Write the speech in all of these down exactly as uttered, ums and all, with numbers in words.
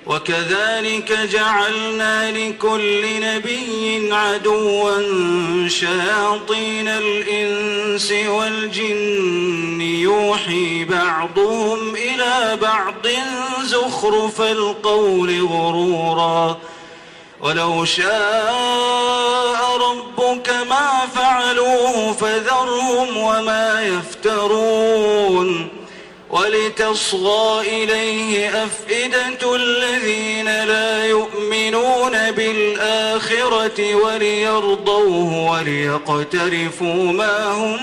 وكذلك جعلنا لكل نبي عدوا شياطين الإنس والجن يوحي بعضهم إلى بعض زخرف القول غرورا ولو شاء ربك ما فعلوه فذرهم وما يفترون ولتصغى إليه أفئدة الذين لا يؤمنون بالآخرة وليرضوه وليقترفوا ما هم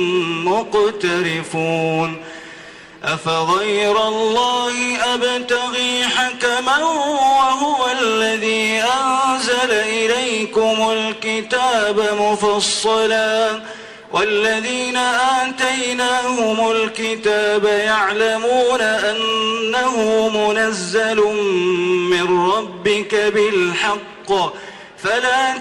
مقترفون أفغير الله أبتغي حكما وهو الذي أنزل إليكم الكتاب مفصلا والذين آتيناهم الكتاب يعلمون أنه منزل من ربك بالحق فلا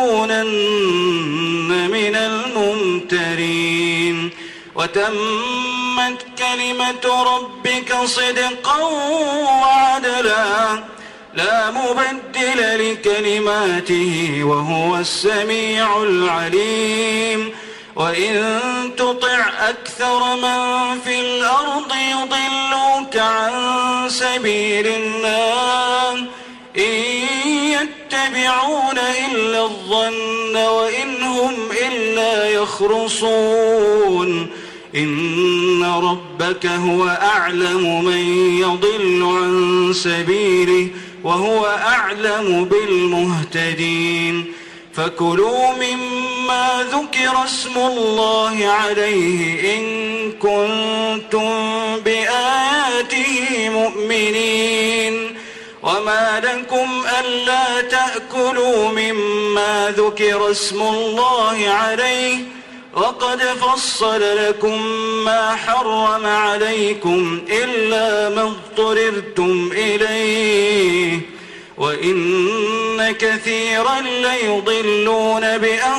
تكونن من الممترين وتمت كلمة ربك صدقا وعدلا لا مبدل لكلماته وهو السميع العليم وإن تطع أكثر من في الأرض يضلوك عن سبيل الله إن يتبعون إلا الظن وإن هم إلا يخرصون إن ربك هو أعلم من يضل عن سبيله وهو أعلم بالمهتدين فكلوا مما ذكر اسم الله عليه إن كنتم بآياته مؤمنين وما لكم ألا تأكلوا مما ذكر اسم الله عليه وقد فصل لكم ما حرم عليكم إلا ما اضطررتم إليه وإن كثيرا ليضلون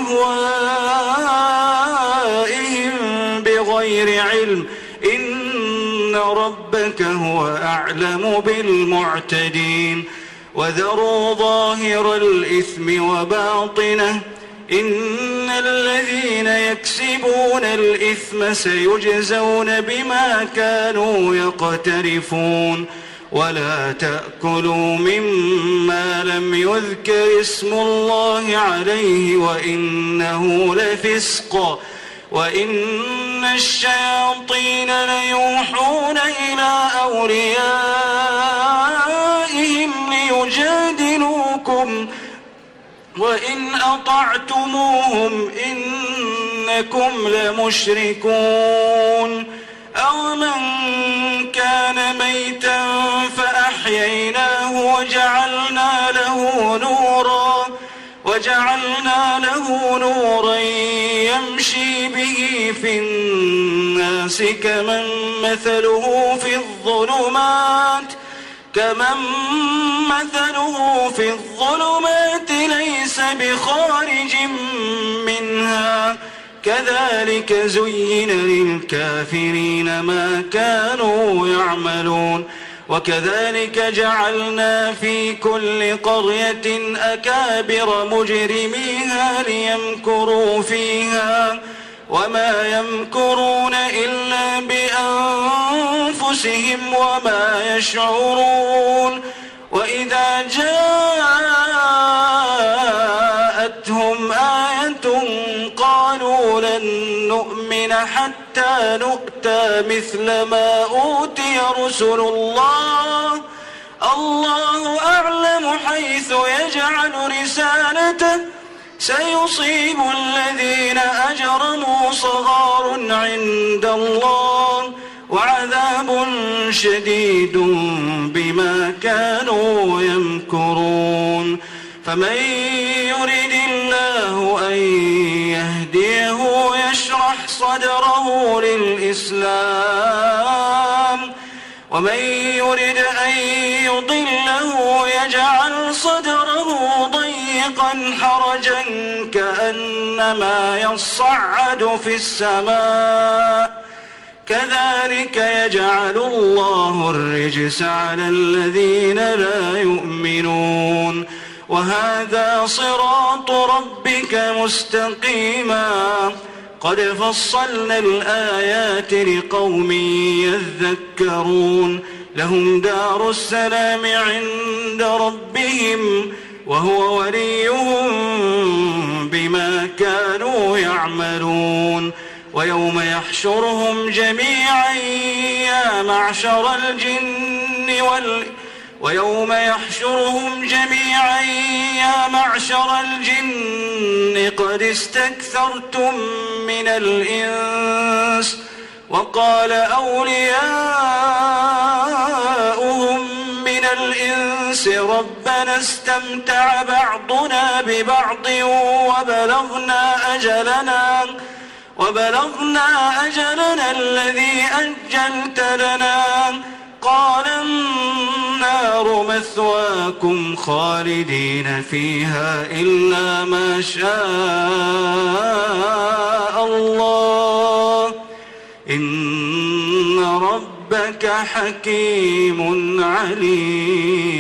بأهوائهم بغير علم إن ربك هو أعلم بالمعتدين وذروا ظاهر الإثم وباطنه إن الذين يكسبون الإثم سيجزون بما كانوا يقترفون ولا تأكلوا مما لم يذكر اسم الله عليه وإنه لفسق وإن الشياطين ليوحون إلى أوليائهم ليجادلوكم وإن أطعتموهم إنكم لمشركون أومن كان ميتا فأحييناه وجعلنا له نورا وجعلنا له نورا يمشي به في الناس كمن مثله في الظلمات كمن مثله في الظلمات ليس بخارج منها كذلك زين للكافرين ما كانوا يعملون وكذلك جعلنا في كل قرية أكابر مجرميها ليمكروا فيها وما يمكرون إلا بأنفسهم وما يشعرون وإذا جاءتهم آية قالوا لن نؤمن حتى نؤتى مثل ما أوتي رسل الله الله أعلم حيث يجعل رسالته سيصيب الذين أجرموا صغار عند الله وعذاب شديد بما كانوا يمكرون فمن يرد الله أن يهديه يشرح صدره للإسلام ومن يرد أن يضله يجعل صدره ضيقا حرجا كأنما يصعد في السماء كذلك يجعل الله الرجس على الذين لا يؤمنون وهذا صراط ربك مستقيما قد فصلنا الآيات لقوم يذكرون لهم دار السلام عند ربهم وهو وليهم بما كانوا يعملون ويوم يحشرهم جميعا يا معشر الجن وال ويوم يحشرهم جميعا يا معشر الجن قد استكثرتم من الإنس وقال أولياؤهم من الإنس ربنا استمتع بعضنا ببعض وبلغنا أجلنا وبلغنا أجلنا الذي أجلت لنا قال النار مثواكم خالدين فيها إلا ما شاء الله إن ربك حكيم عليم.